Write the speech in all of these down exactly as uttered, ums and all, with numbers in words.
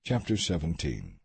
Chapter seventeen.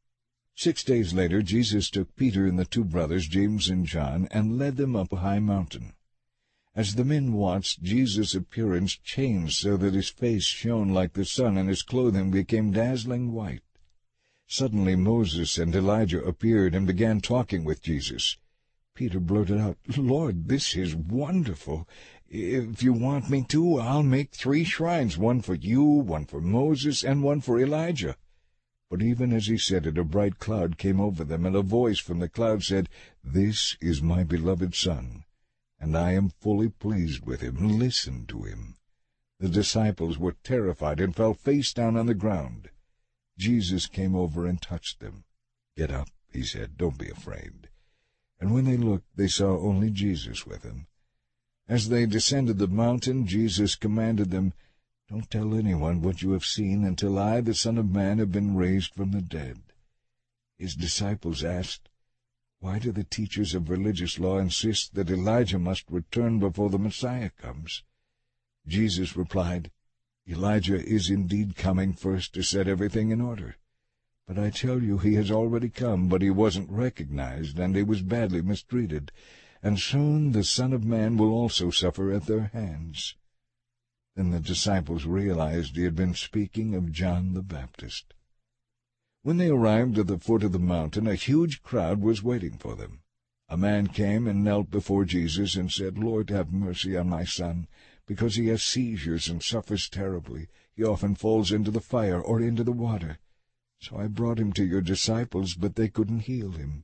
Six days later Jesus took Peter and the two brothers, James and John, and led them up a high mountain. As the men watched, Jesus' appearance changed so that his face shone like the sun and his clothing became dazzling white. Suddenly Moses and Elijah appeared and began talking with Jesus. Peter blurted out, "Lord, this is wonderful. If you want me to, I'll make three shrines, one for you, one for Moses, and one for Elijah." But even as he said it, a bright cloud came over them, and a voice from the cloud said, "This is my beloved Son, and I am fully pleased with him. Listen to him." The disciples were terrified and fell face down on the ground. Jesus came over and touched them. "Get up," he said. "Don't be afraid." And when they looked, they saw only Jesus with them. As they descended the mountain, Jesus commanded them, "Don't tell anyone what you have seen until I, the Son of Man, have been raised from the dead." His disciples asked, "Why do the teachers of religious law insist that Elijah must return before the Messiah comes?" Jesus replied, "Elijah is indeed coming first to set everything in order. But I tell you, he has already come, but he wasn't recognized, and he was badly mistreated. And soon the Son of Man will also suffer at their hands." Then the disciples realized he had been speaking of John the Baptist. When they arrived at the foot of the mountain, a huge crowd was waiting for them. A man came and knelt before Jesus and said, "Lord, have mercy on my son, because he has seizures and suffers terribly. He often falls into the fire or into the water. So I brought him to your disciples, but they couldn't heal him."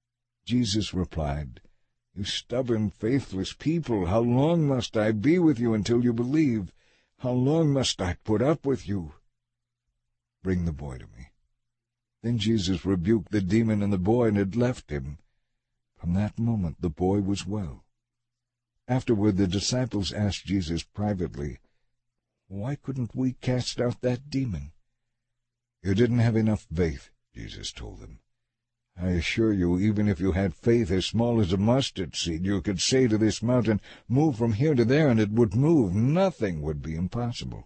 Jesus replied, "You stubborn, faithless people, how long must I be with you until you believe? How long must I put up with you? Bring the boy to me." Then Jesus rebuked the demon in the boy, and it left him. From that moment the boy was well. Afterward the disciples asked Jesus privately, "Why couldn't we cast out that demon?" "You didn't have enough faith," Jesus told them. "I assure you, even if you had faith as small as a mustard seed, you could say to this mountain, 'Move from here to there,' and it would move. Nothing would be impossible."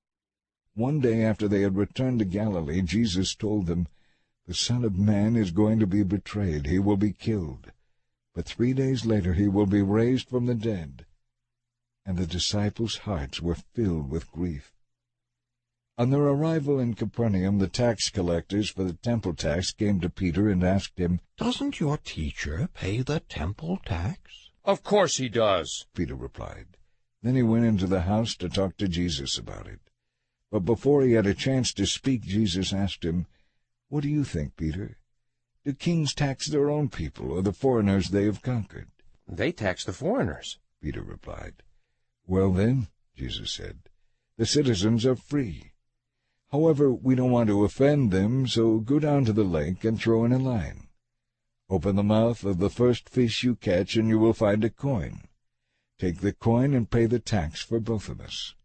One day after they had returned to Galilee, Jesus told them, "The Son of Man is going to be betrayed. He will be killed. But three days later he will be raised from the dead." And the disciples' hearts were filled with grief. On their arrival in Capernaum, the tax collectors for the temple tax came to Peter and asked him, "Doesn't your teacher pay the temple tax?" "Of course he does," Peter replied. Then he went into the house to talk to Jesus about it. But before he had a chance to speak, Jesus asked him, "What do you think, Peter? Do kings tax their own people or the foreigners they have conquered?" "They tax the foreigners," Peter replied. "Well then," Jesus said, "the citizens are free. However, we don't want to offend them, so go down to the lake and throw in a line. Open the mouth of the first fish you catch, and you will find a coin. Take the coin and pay the tax for both of us."